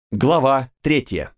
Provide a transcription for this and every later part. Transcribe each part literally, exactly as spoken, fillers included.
Глава третья.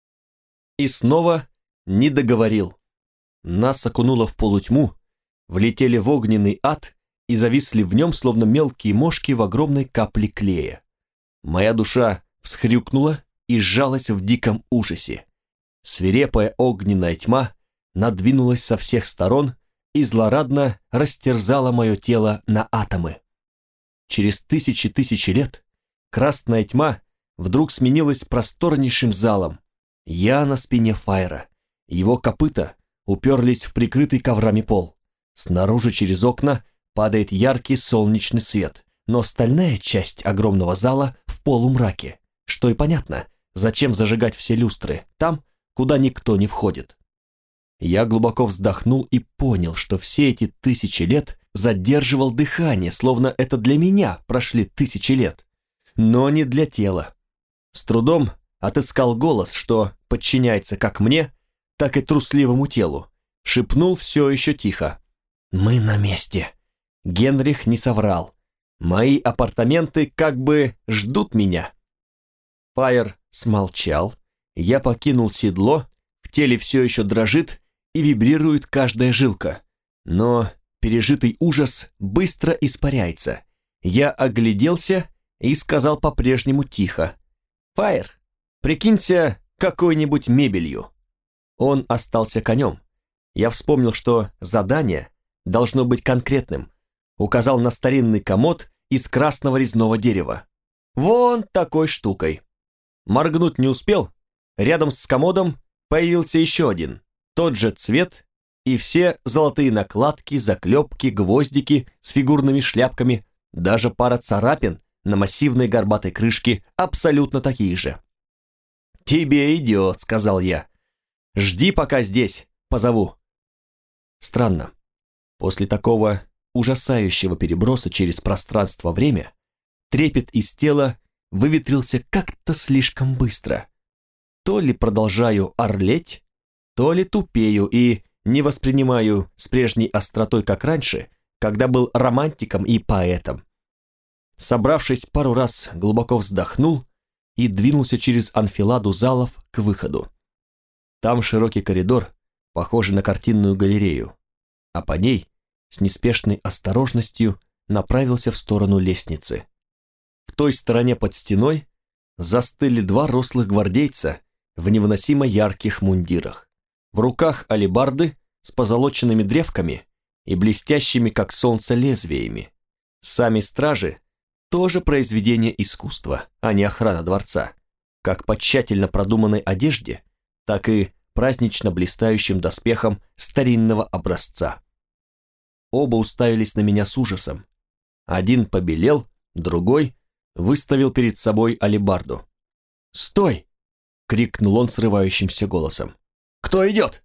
И снова не договорил. Нас окунуло в полутьму, влетели в огненный ад и зависли в нем, словно мелкие мошки в огромной капле клея. Моя душа всхрюкнула и сжалась в диком ужасе. Свирепая огненная тьма надвинулась со всех сторон и злорадно растерзала мое тело на атомы. Через тысячи тысячи лет красная тьма вдруг сменилась просторнейшим залом. Я на спине Файра. Его копыта уперлись в прикрытый коврами пол. Снаружи через окна падает яркий солнечный свет, но остальная часть огромного зала в полумраке. Что и понятно, зачем зажигать все люстры там, куда никто не входит. Я глубоко вздохнул и понял, что все эти тысячи лет задерживал дыхание, словно это для меня прошли тысячи лет, но не для тела. С трудом отыскал голос, что подчиняется как мне, так и трусливому телу. Шепнул все еще тихо. «Мы на месте». Генрих не соврал. Мои апартаменты как бы ждут меня. Файр смолчал. Я покинул седло, в теле все еще дрожит и вибрирует каждая жилка. Но пережитый ужас быстро испаряется. Я огляделся и сказал по-прежнему тихо. «Файр, прикинься какой-нибудь мебелью». Он остался конем. Я вспомнил, что задание должно быть конкретным. Указал на старинный комод из красного резного дерева. Вон такой штукой. Моргнуть не успел. Рядом с комодом появился еще один. Тот же цвет и все золотые накладки, заклепки, гвоздики с фигурными шляпками, даже пара царапин на массивной горбатой крышке абсолютно такие же. «Тебе идет», — сказал я. «Жди пока здесь, позову». Странно. После такого ужасающего переброса через пространство-время трепет из тела выветрился как-то слишком быстро. То ли продолжаю орлеть, то ли тупею и не воспринимаю с прежней остротой, как раньше, когда был романтиком и поэтом. Собравшись, пару раз глубоко вздохнул и двинулся через анфиладу залов к выходу. Там широкий коридор, похожий на картинную галерею, а по ней с неспешной осторожностью направился в сторону лестницы. В той стороне под стеной застыли два рослых гвардейца в невыносимо ярких мундирах. В руках алебарды с позолоченными древками и блестящими, как солнце, лезвиями. Сами стражи тоже произведение искусства, а не охрана дворца, как по тщательно продуманной одежде, так и празднично блистающим доспехом старинного образца. Оба уставились на меня с ужасом. Один побелел, другой выставил перед собой алебарду. «Стой!» — крикнул он срывающимся голосом. «Кто идет?»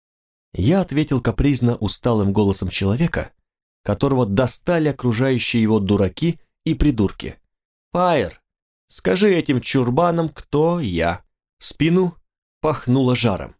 Я ответил капризно усталым голосом человека, которого достали окружающие его дураки и придурки. «Файр, скажи этим чурбанам, кто я». В спину пахнуло жаром.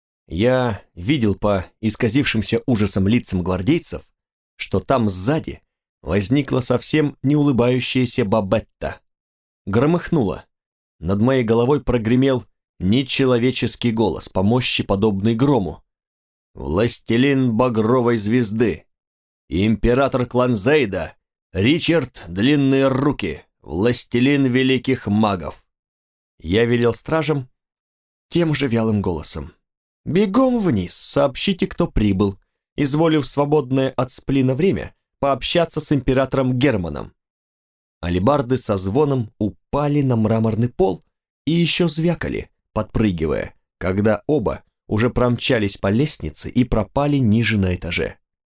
Я видел по исказившимся ужасом лицам гвардейцев, что там сзади возникла совсем не улыбающаяся Бабетта. Громыхнуло. Над моей головой прогремел нечеловеческий голос, по мощи подобный грому. «Властелин багровой звезды, император Кланзейда, Ричард Длинные Руки, властелин великих магов». Я велел стражам тем же вялым голосом: «Бегом вниз, сообщите, кто прибыл, изволив свободное от сплина время пообщаться с императором Германом». Алебарды со звоном упали на мраморный пол и еще звякали, подпрыгивая, когда оба уже промчались по лестнице и пропали ниже на этаже.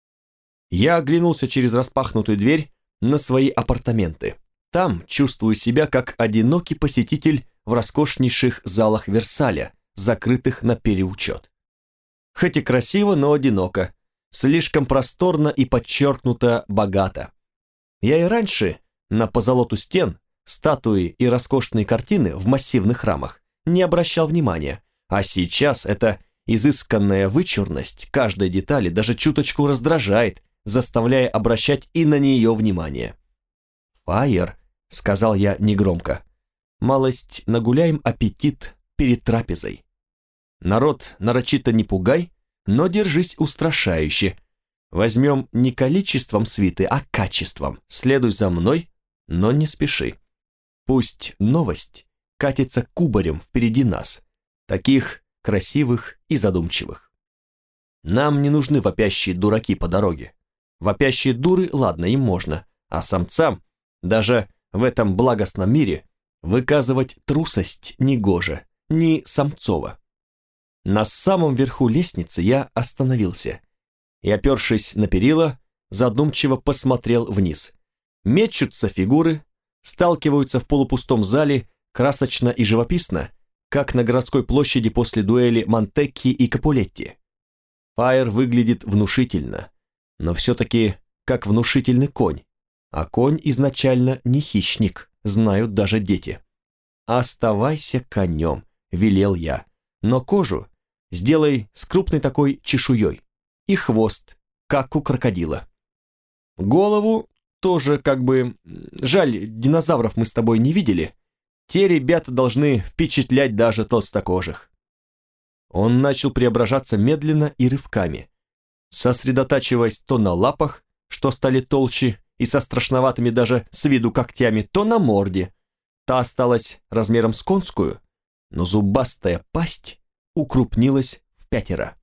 Я оглянулся через распахнутую дверь на свои апартаменты. Там чувствую себя как одинокий посетитель в роскошнейших залах Версаля, закрытых на переучет. Хоть и красиво, но одиноко, слишком просторно и подчеркнуто богато. Я и раньше на позолоту стен, статуи и роскошные картины в массивных рамах не обращал внимания, а сейчас эта изысканная вычурность каждой детали даже чуточку раздражает, заставляя обращать и на нее внимание. «Файер», — сказал я негромко, малость нагуляем аппетит перед трапезой. Народ нарочито не пугай, но держись устрашающе. Возьмем не количеством свиты, а качеством. Следуй за мной, но не спеши. Пусть новость катится кубарем впереди нас, таких красивых и задумчивых. Нам не нужны вопящие дураки по дороге. Вопящие дуры, ладно, им можно, а самцам, даже в этом благостном мире, выказывать трусость негоже, ни самцово. На самом верху лестницы я остановился и, опершись на перила, задумчиво посмотрел вниз. Мечутся фигуры, сталкиваются в полупустом зале красочно и живописно, как на городской площади после дуэли Монтекки и Капулетти. Фаер выглядит внушительно, но все-таки как внушительный конь, а конь изначально не хищник, знают даже дети. «Оставайся конем», — велел я, но кожу сделай с крупной такой чешуей и хвост, как у крокодила. Голову тоже как бы... Жаль, динозавров мы с тобой не видели. Те ребята должны впечатлять даже толстокожих. Он начал преображаться медленно и рывками, сосредотачиваясь то на лапах, что стали толще и со страшноватыми даже с виду когтями, то на морде. Та осталась размером с конскую, но зубастая пасть укрупнилась в пятеро.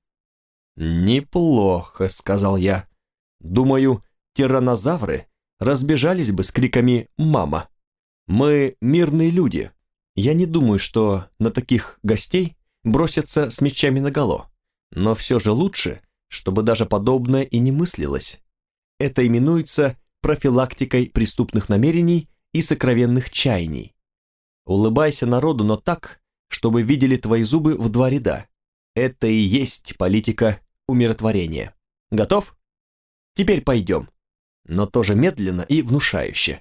«Неплохо», — сказал я. «Думаю, тираннозавры разбежались бы с криками «мама». Мы мирные люди. Я не думаю, что на таких гостей бросятся с мечами наголо. Но все же лучше, чтобы даже подобное и не мыслилось. Это именуется профилактикой преступных намерений и сокровенных чаяний. Улыбайся народу, но так, чтобы видели твои зубы в два ряда. Это и есть политика умиротворения. Готов? Теперь пойдем. Но тоже медленно и внушающе.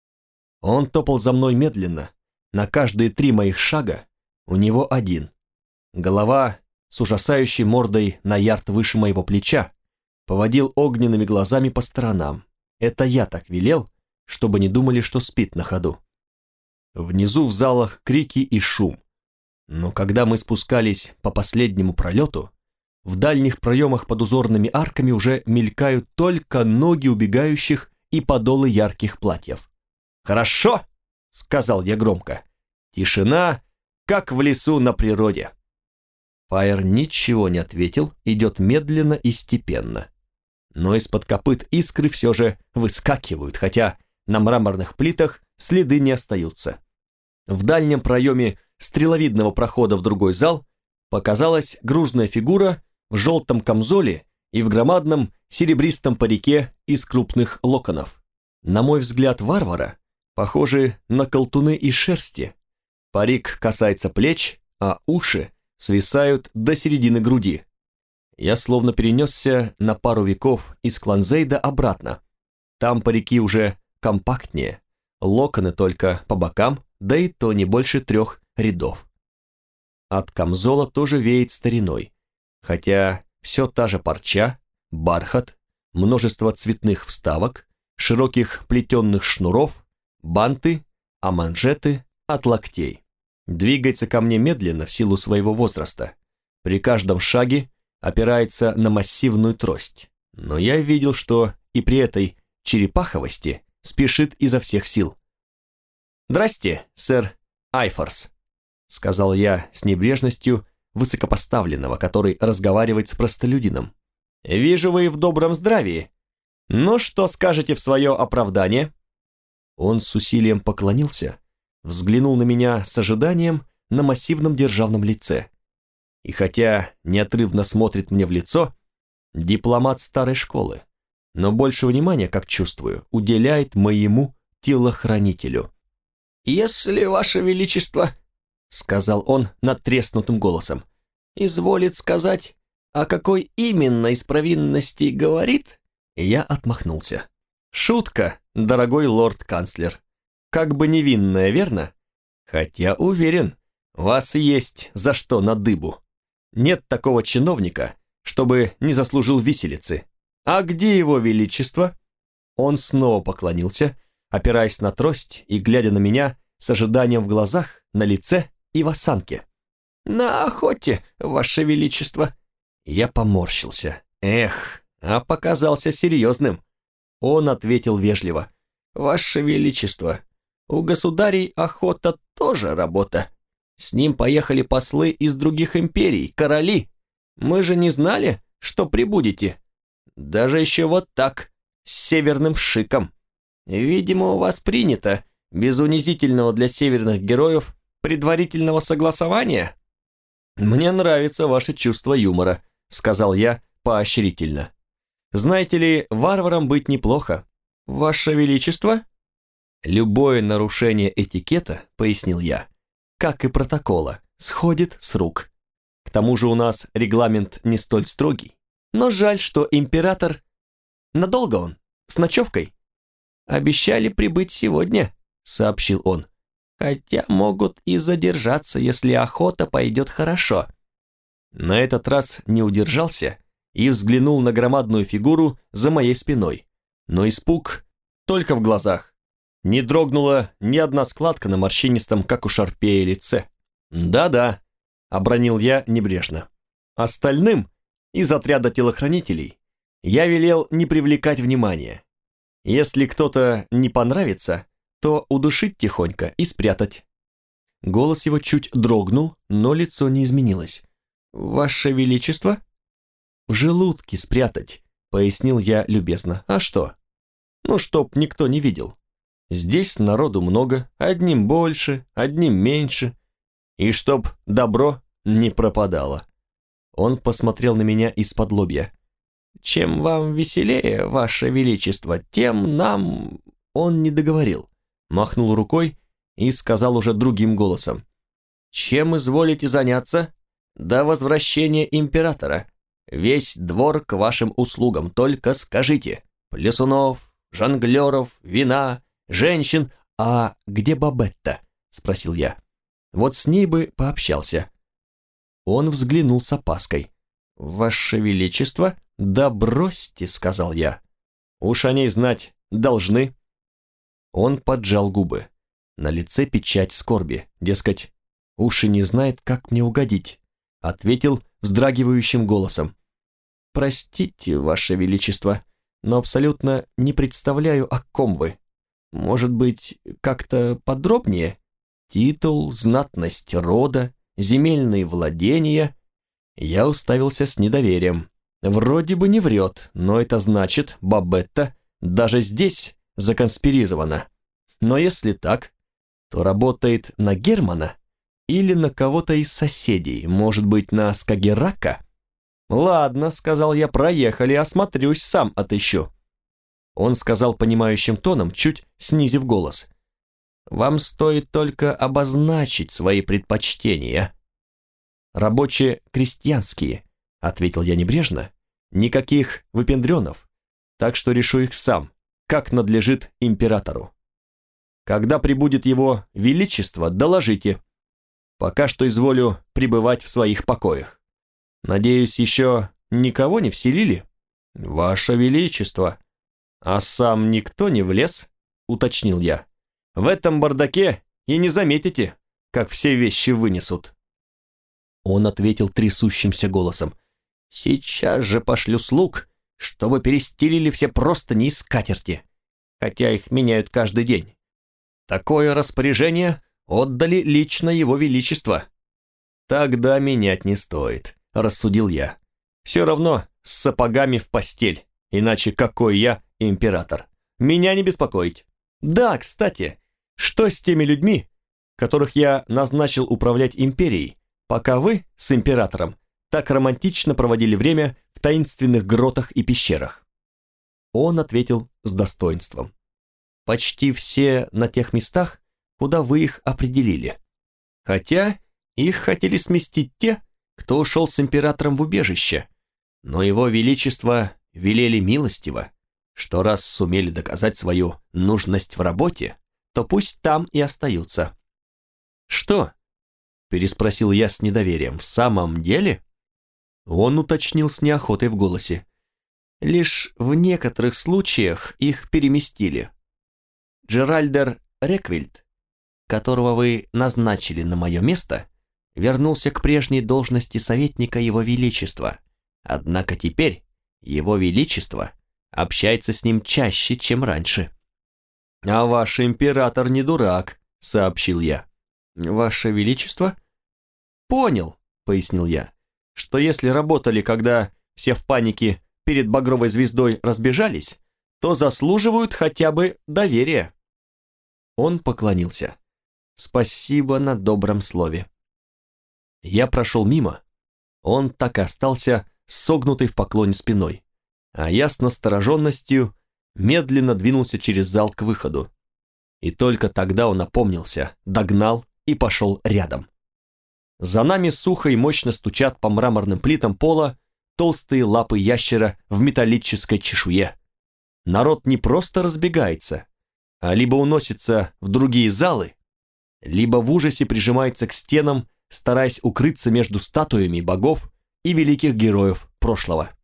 Он топал за мной медленно. На каждые три моих шага у него один. Голова с ужасающей мордой на ярд выше моего плеча, поводил огненными глазами по сторонам. Это я так велел, чтобы не думали, что спит на ходу. Внизу в залах крики и шум. Но когда мы спускались по последнему пролету, в дальних проемах под узорными арками уже мелькают только ноги убегающих и подолы ярких платьев. «Хорошо!» — сказал я громко. «Тишина, как в лесу на природе». Фаер ничего не ответил, идет медленно и степенно. Но из-под копыт искры все же выскакивают, хотя на мраморных плитах следы не остаются. В дальнем проеме стреловидного прохода в другой зал показалась грузная фигура в желтом камзоле и в громадном серебристом парике из крупных локонов. На мой взгляд, варвара похожи на колтуны из шерсти. Парик касается плеч, а уши свисают до середины груди. Я словно перенесся на пару веков из Кланзейда обратно. Там парики уже компактнее, локоны только по бокам, да и то не больше трех рядов. От камзола тоже веет стариной, хотя все та же парча, бархат, множество цветных вставок, широких плетенных шнуров, банты, а манжеты от локтей. Двигается ко мне медленно в силу своего возраста. При каждом шаге опирается на массивную трость. Но я видел, что и при этой черепаховости спешит изо всех сил. «Здрасте, сэр Айфорс», — сказал я с небрежностью высокопоставленного, который разговаривает с простолюдином. «Вижу, вы в добром здравии. Ну, что скажете в свое оправдание?» Он с усилием поклонился, взглянул на меня с ожиданием на массивном державном лице. И хотя неотрывно смотрит мне в лицо, дипломат старой школы, но больше внимания, как чувствую, уделяет моему телохранителю. «Если, Ваше Величество, — сказал он надтреснутым голосом, — изволит сказать, о какой именно из провинностей говорит?» Я отмахнулся. «Шутка, дорогой лорд-канцлер. Как бы невинная, верно? Хотя уверен, вас есть за что на дыбу. Нет такого чиновника, чтобы не заслужил виселицы. А где его величество?» Он снова поклонился, опираясь на трость и глядя на меня с ожиданием в глазах, на лице и в осанке. «На охоте, Ваше Величество!» Я поморщился. Эх, а показался серьезным. Он ответил вежливо. «Ваше Величество, у государей охота тоже работа. С ним поехали послы из других империй, короли. Мы же не знали, что прибудете. Даже еще вот так, с северным шиком. Видимо, у вас принято, без унизительного для северных героев, предварительного согласования». «Мне нравится ваше чувство юмора», — сказал я поощрительно. «Знаете ли, варваром быть неплохо». «Ваше Величество?» «Любое нарушение этикета, — пояснил я, — как и протокола, сходит с рук. К тому же у нас регламент не столь строгий. Но жаль, что император... Надолго он? С ночевкой?» «Обещали прибыть сегодня», — сообщил он. «Хотя могут и задержаться, если охота пойдет хорошо». На этот раз не удержался и взглянул на громадную фигуру за моей спиной. Но испуг только в глазах. Не дрогнула ни одна складка на морщинистом, как у шарпея, лице. «Да-да», — обронил я небрежно. Остальным из отряда телохранителей я велел не привлекать внимания. Если кто-то не понравится, то удушить тихонько и спрятать. Голос его чуть дрогнул, но лицо не изменилось. «Ваше Величество?» «В желудке спрятать», — пояснил я любезно. «А что? Ну, чтоб никто не видел. Здесь народу много, одним больше, одним меньше. И чтоб добро не пропадало». Он посмотрел на меня из-под лобья. «Чем вам веселее, Ваше Величество, тем нам...» Он не договорил, махнул рукой и сказал уже другим голосом. «Чем изволите заняться? До возвращения императора. Весь двор к вашим услугам, только скажите. Плясунов, жонглеров, вина, женщин. А где Бабетта?» — спросил я. «Вот с ней бы пообщался». Он взглянул с опаской. «Ваше Величество?» «Да бросьте», — сказал я. «Уж о ней знать должны». Он поджал губы. На лице печать скорби, дескать, уж и не знает, как мне угодить. Ответил вздрагивающим голосом. «Простите, Ваше Величество, но абсолютно не представляю, о ком вы. Может быть, как-то подробнее? Титул, знатность рода, земельные владения?» Я уставился с недоверием. Вроде бы не врет, но это значит, Бабетта даже здесь законспирирована. Но если так, то работает на Германа или на кого-то из соседей, может быть, на Скагеррака? «Ладно», — сказал я, — «проехали, осмотрюсь, сам отыщу». Он сказал понимающим тоном, чуть снизив голос. «Вам стоит только обозначить свои предпочтения». «Рабоче-крестьянские», — ответил я небрежно, — «никаких выпендренов, так что решу их сам, как надлежит императору. Когда прибудет его величество, доложите. Пока что изволю пребывать в своих покоях. Надеюсь, еще никого не вселили?» «Ваше Величество!» «А сам никто не влез?» — уточнил я. «В этом бардаке и не заметите, как все вещи вынесут». Он ответил трясущимся голосом. «Сейчас же пошлю слуг, чтобы перестелили все простыни и скатерти, хотя их меняют каждый день. Такое распоряжение отдали лично его величество». «Тогда менять не стоит», — рассудил я. «Все равно с сапогами в постель, иначе какой я император? Меня не беспокоить. Да, кстати, что с теми людьми, которых я назначил управлять империей, пока вы с императором так романтично проводили время в таинственных гротах и пещерах?» Он ответил с достоинством. «Почти все на тех местах, куда вы их определили. Хотя их хотели сместить те, кто ушел с императором в убежище, но его величество велели милостиво, что раз сумели доказать свою нужность в работе, то пусть там и остаются». «Что?» — переспросил я с недоверием. «В самом деле?» Он уточнил с неохотой в голосе. «Лишь в некоторых случаях их переместили. Джеральдер Реквильд которого вы назначили на мое место, вернулся к прежней должности советника Его Величества. Однако теперь Его Величество общается с ним чаще, чем раньше». «А ваш император не дурак», — сообщил я. «Ваше Величество?» «Понял», — пояснил я, «что если работали, когда все в панике перед багровой звездой разбежались, то заслуживают хотя бы доверия». Он поклонился. «Спасибо на добром слове». Я прошел мимо. Он так и остался согнутый в поклоне спиной, а я с настороженностью медленно двинулся через зал к выходу. И только тогда он опомнился, догнал и пошел рядом. За нами сухо и мощно стучат по мраморным плитам пола толстые лапы ящера в металлической чешуе. Народ не просто разбегается, а либо уносится в другие залы, либо в ужасе прижимается к стенам, стараясь укрыться между статуями богов и великих героев прошлого.